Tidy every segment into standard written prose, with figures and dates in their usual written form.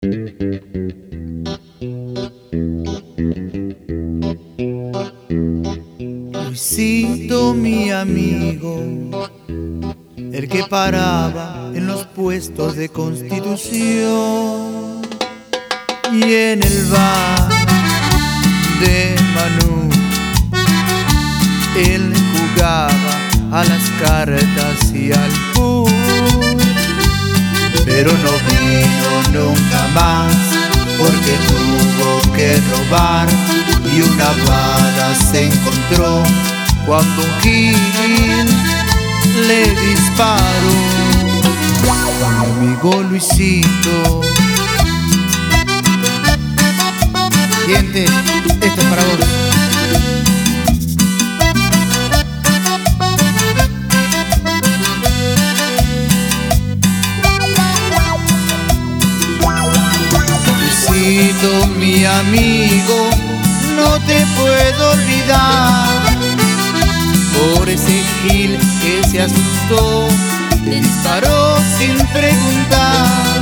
Luisito, mi amigo, el que paraba en los puestos de Constitución y en el bar de Manu, él jugaba a las cartas y al pool, pero no vino nunca más porque tuvo que robar y una bala se encontró cuando un gil le disparó a mi amigo Luisito. Gente, esto es para vos. Luisito, mi amigo, no te puedo olvidar por ese gil que se asustó, le disparó sin preguntar.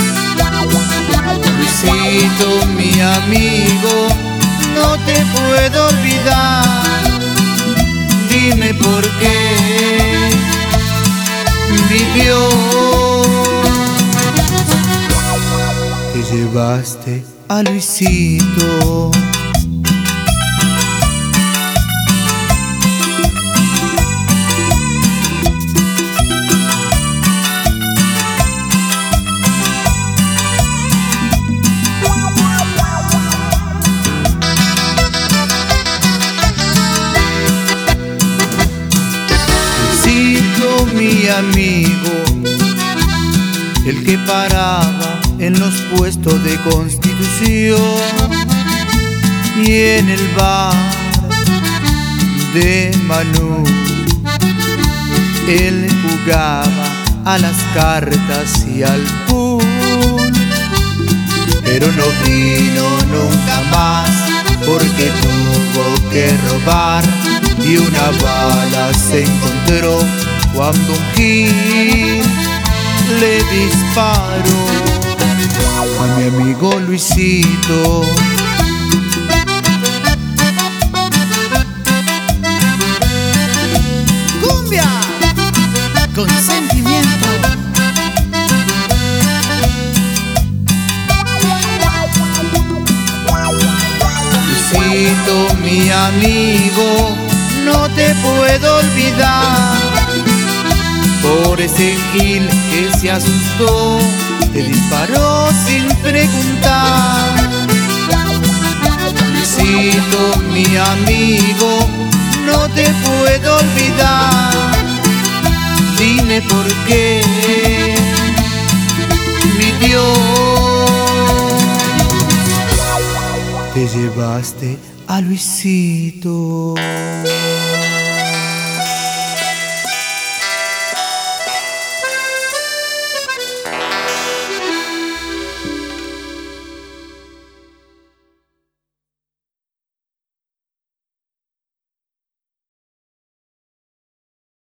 Luisito, mi amigo, no te puedo olvidar. Dime por qué mi Dios te llevaste a Luisito. Mi amigo, el que paraba en los puestos de Constitución y en el bar de Manu, él jugaba a las cartas y al pool, pero no vino nunca más porque tuvo que robar y una bala se encontró cuando un gil le disparó a mi amigo Luisito. ¡Cumbia! Con sentimiento. Luisito, mi amigo, no te puedo olvidar por ese gil que se asustó, te disparó sin preguntar. Luisito, mi amigo, no te puedo olvidar. Dime por qué, mi Dios, te llevaste a Luisito.